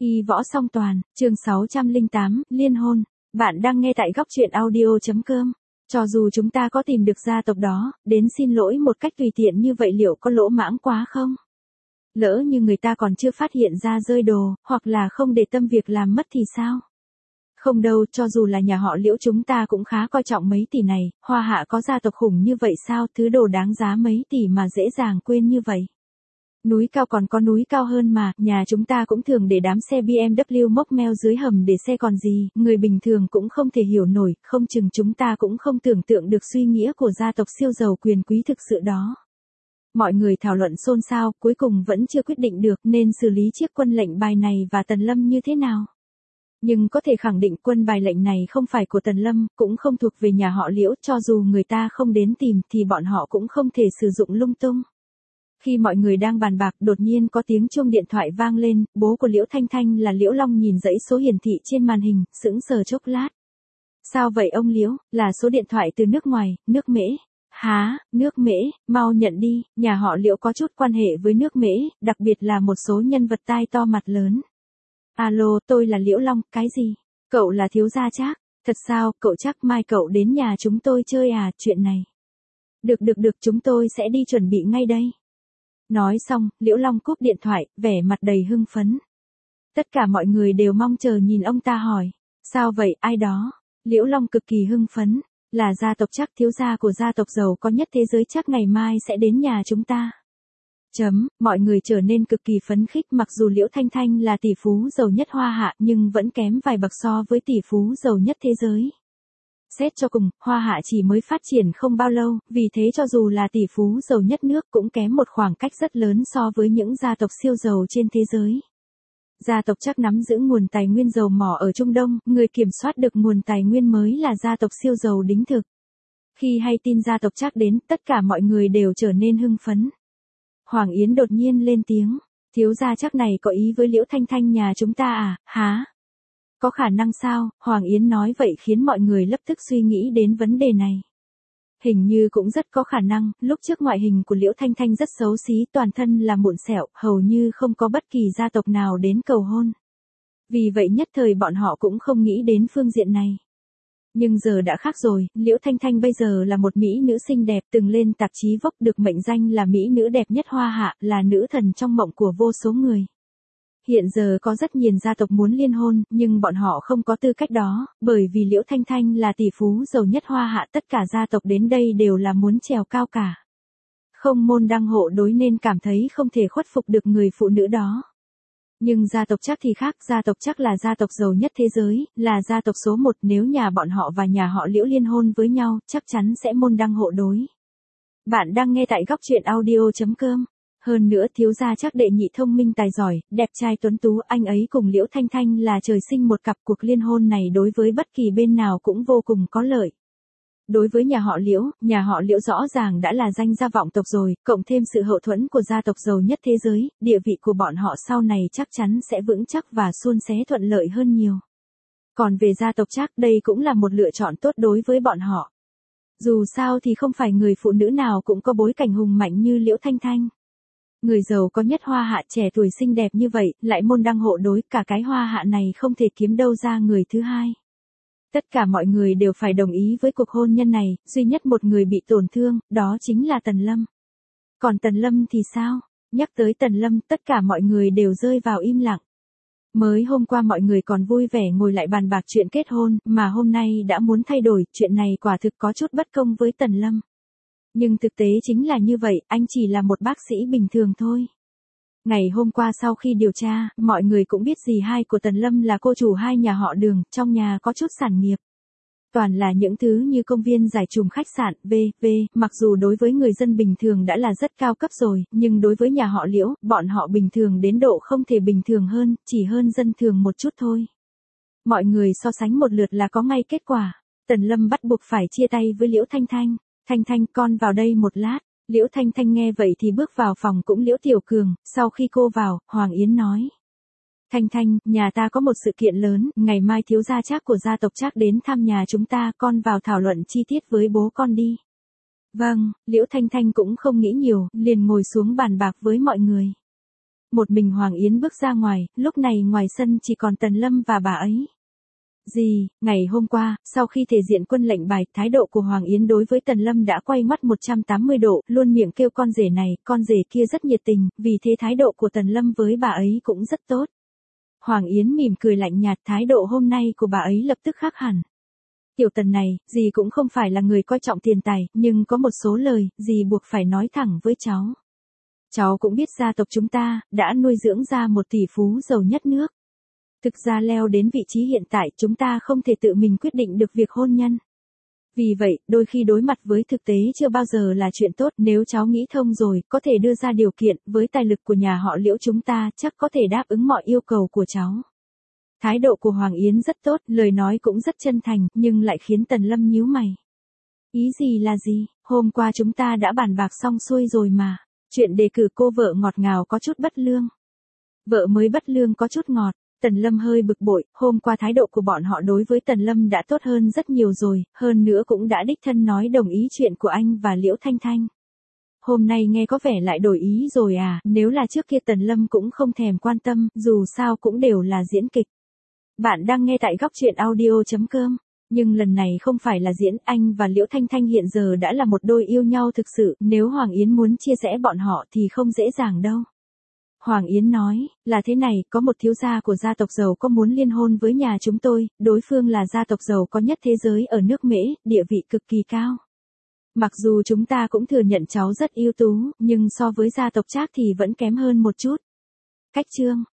Y võ song toàn, chương 608, liên hôn. Bạn đang nghe tại góc truyện audio.com. Cho dù chúng ta có tìm được gia tộc đó, đến xin lỗi một cách tùy tiện như vậy liệu có lỗ mãng quá không? Lỡ như người ta còn chưa phát hiện ra rơi đồ, hoặc là không để tâm việc làm mất thì sao? Không đâu, cho dù là nhà họ Liễu chúng ta cũng khá coi trọng mấy tỷ này, Hoa Hạ có gia tộc khủng như vậy sao, thứ đồ đáng giá mấy tỷ mà dễ dàng quên như vậy. Núi cao còn có núi cao hơn mà, nhà chúng ta cũng thường để đám xe BMW mốc meo dưới hầm để xe còn gì, người bình thường cũng không thể hiểu nổi, không chừng chúng ta cũng không tưởng tượng được suy nghĩa của gia tộc siêu giàu quyền quý thực sự đó. Mọi người thảo luận xôn xao, cuối cùng vẫn chưa quyết định được nên xử lý chiếc quân lệnh bài này và Tần Lâm như thế nào. Nhưng có thể khẳng định quân bài lệnh này không phải của Tần Lâm, cũng không thuộc về nhà họ Liễu, cho dù người ta không đến tìm thì bọn họ cũng không thể sử dụng lung tung. Khi mọi người đang bàn bạc, đột nhiên có tiếng chuông điện thoại vang lên, bố của Liễu Thanh Thanh là Liễu Long nhìn dãy số hiển thị trên màn hình, sững sờ chốc lát. Sao vậy ông Liễu, là số điện thoại từ nước ngoài, nước Mễ. Hả, nước Mễ, mau nhận đi, nhà họ Liễu có chút quan hệ với nước Mễ, đặc biệt là một số nhân vật tai to mặt lớn. Alo, tôi là Liễu Long, cái gì? Cậu là thiếu gia Trác? Thật sao, cậu chắc mai cậu đến nhà chúng tôi chơi à, chuyện này. Được, chúng tôi sẽ đi chuẩn bị ngay đây. Nói xong, Liễu Long cúp điện thoại, vẻ mặt đầy hưng phấn. Tất cả mọi người đều mong chờ nhìn ông ta hỏi. Sao vậy, ai đó? Liễu Long cực kỳ hưng phấn. Là gia tộc Trác, thiếu gia của gia tộc giàu có nhất thế giới Trác ngày mai sẽ đến nhà chúng ta. Mọi người trở nên cực kỳ phấn khích, mặc dù Liễu Thanh Thanh là tỷ phú giàu nhất Hoa Hạ nhưng vẫn kém vài bậc so với tỷ phú giàu nhất thế giới. Xét cho cùng, Hoa Hạ chỉ mới phát triển không bao lâu, vì thế cho dù là tỷ phú giàu nhất nước cũng kém một khoảng cách rất lớn so với những gia tộc siêu giàu trên thế giới. Gia tộc Trác nắm giữ nguồn tài nguyên dầu mỏ ở Trung Đông, người kiểm soát được nguồn tài nguyên mới là gia tộc siêu giàu đích thực. Khi hay tin gia tộc Trác đến, tất cả mọi người đều trở nên hưng phấn. Hoàng Yến đột nhiên lên tiếng, thiếu gia Trác này có ý với Liễu Thanh Thanh nhà chúng ta à, hả? Có khả năng sao? Hoàng Yến nói vậy khiến mọi người lập tức suy nghĩ đến vấn đề này. Hình như cũng rất có khả năng, lúc trước ngoại hình của Liễu Thanh Thanh rất xấu xí, toàn thân là mụn sẹo, hầu như không có bất kỳ gia tộc nào đến cầu hôn. Vì vậy nhất thời bọn họ cũng không nghĩ đến phương diện này. Nhưng giờ đã khác rồi, Liễu Thanh Thanh bây giờ là một mỹ nữ xinh đẹp, từng lên tạp chí Vogue, được mệnh danh là mỹ nữ đẹp nhất Hoa Hạ, là nữ thần trong mộng của vô số người. Hiện giờ có rất nhiều gia tộc muốn liên hôn, nhưng bọn họ không có tư cách đó, bởi vì Liễu Thanh Thanh là tỷ phú giàu nhất Hoa Hạ, tất cả gia tộc đến đây đều là muốn trèo cao cả. Không môn đăng hộ đối nên cảm thấy không thể khuất phục được người phụ nữ đó. Nhưng gia tộc Trác thì khác, gia tộc Trác là gia tộc giàu nhất thế giới, là gia tộc số 1, nếu nhà bọn họ và nhà họ Liễu liên hôn với nhau, chắc chắn sẽ môn đăng hộ đối. Bạn đang nghe tại góc truyện audio.com. Hơn nữa thiếu gia Trác đệ nhị thông minh tài giỏi, đẹp trai tuấn tú, anh ấy cùng Liễu Thanh Thanh là trời sinh một cặp, cuộc liên hôn này đối với bất kỳ bên nào cũng vô cùng có lợi. Đối với nhà họ Liễu rõ ràng đã là danh gia vọng tộc rồi, cộng thêm sự hậu thuẫn của gia tộc giàu nhất thế giới, địa vị của bọn họ sau này chắc chắn sẽ vững chắc và suôn sẻ thuận lợi hơn nhiều. Còn về gia tộc Trác, đây cũng là một lựa chọn tốt đối với bọn họ. Dù sao thì không phải người phụ nữ nào cũng có bối cảnh hùng mạnh như Liễu Thanh Thanh. Người giàu có nhất Hoa Hạ, trẻ tuổi xinh đẹp như vậy, lại môn đăng hộ đối, cả cái Hoa Hạ này không thể kiếm đâu ra người thứ hai. Tất cả mọi người đều phải đồng ý với cuộc hôn nhân này, duy nhất một người bị tổn thương, đó chính là Tần Lâm. Còn Tần Lâm thì sao? Nhắc tới Tần Lâm, tất cả mọi người đều rơi vào im lặng. Mới hôm qua mọi người còn vui vẻ ngồi lại bàn bạc chuyện kết hôn, mà hôm nay đã muốn thay đổi, chuyện này quả thực có chút bất công với Tần Lâm. Nhưng thực tế chính là như vậy, anh chỉ là một bác sĩ bình thường thôi. Ngày hôm qua sau khi điều tra, mọi người cũng biết dì hai của Tần Lâm là cô chủ hai nhà họ Đường, trong nhà có chút sản nghiệp. Toàn là những thứ như công viên giải trùm, khách sạn, v.v. Mặc dù đối với người dân bình thường đã là rất cao cấp rồi, nhưng đối với nhà họ Liễu, bọn họ bình thường đến độ không thể bình thường hơn, chỉ hơn dân thường một chút thôi. Mọi người so sánh một lượt là có ngay kết quả. Tần Lâm bắt buộc phải chia tay với Liễu Thanh Thanh. Thanh Thanh, con vào đây một lát. Liễu Thanh Thanh nghe vậy thì bước vào phòng cũng Liễu Tiểu Cường, sau khi cô vào, Hoàng Yến nói. Thanh Thanh, nhà ta có một sự kiện lớn, ngày mai thiếu gia Trác của gia tộc Trác đến thăm nhà chúng ta, con vào thảo luận chi tiết với bố con đi. Vâng, Liễu Thanh Thanh cũng không nghĩ nhiều, liền ngồi xuống bàn bạc với mọi người. Một mình Hoàng Yến bước ra ngoài, lúc này ngoài sân chỉ còn Tần Lâm và bà ấy. Gì, ngày hôm qua, sau khi thể diện quân lệnh bài, thái độ của Hoàng Yến đối với Tần Lâm đã quay ngoắt 180 độ, luôn miệng kêu con rể này, con rể kia rất nhiệt tình, vì thế thái độ của Tần Lâm với bà ấy cũng rất tốt. Hoàng Yến mỉm cười lạnh nhạt, thái độ hôm nay của bà ấy lập tức khác hẳn. Tiểu Tần này, dì cũng không phải là người coi trọng tiền tài, nhưng có một số lời, dì buộc phải nói thẳng với cháu. Cháu cũng biết gia tộc chúng ta, đã nuôi dưỡng ra một tỷ phú giàu nhất nước. Thực ra leo đến vị trí hiện tại chúng ta không thể tự mình quyết định được việc hôn nhân. Vì vậy, đôi khi đối mặt với thực tế chưa bao giờ là chuyện tốt, nếu cháu nghĩ thông rồi, có thể đưa ra điều kiện, với tài lực của nhà họ Liễu chúng ta chắc có thể đáp ứng mọi yêu cầu của cháu. Thái độ của Hoàng Yến rất tốt, lời nói cũng rất chân thành, nhưng lại khiến Tần Lâm nhíu mày. Ý gì là gì, hôm qua chúng ta đã bàn bạc xong xuôi rồi mà, chuyện đề cử cô vợ ngọt ngào có chút bất lương. Vợ mới bất lương có chút ngọt. Tần Lâm hơi bực bội, hôm qua thái độ của bọn họ đối với Tần Lâm đã tốt hơn rất nhiều rồi, hơn nữa cũng đã đích thân nói đồng ý chuyện của anh và Liễu Thanh Thanh. Hôm nay nghe có vẻ lại đổi ý rồi à, nếu là trước kia Tần Lâm cũng không thèm quan tâm, dù sao cũng đều là diễn kịch. Bạn đang nghe tại góc truyện audio.com, nhưng lần này không phải là diễn, anh và Liễu Thanh Thanh hiện giờ đã là một đôi yêu nhau thực sự, nếu Hoàng Yến muốn chia rẽ bọn họ thì không dễ dàng đâu. Hoàng Yến nói, là thế này, có một thiếu gia của gia tộc giàu có muốn liên hôn với nhà chúng tôi, đối phương là gia tộc giàu có nhất thế giới ở nước Mễ, địa vị cực kỳ cao. Mặc dù chúng ta cũng thừa nhận cháu rất ưu tú, nhưng so với gia tộc Trác thì vẫn kém hơn một chút. Cách chương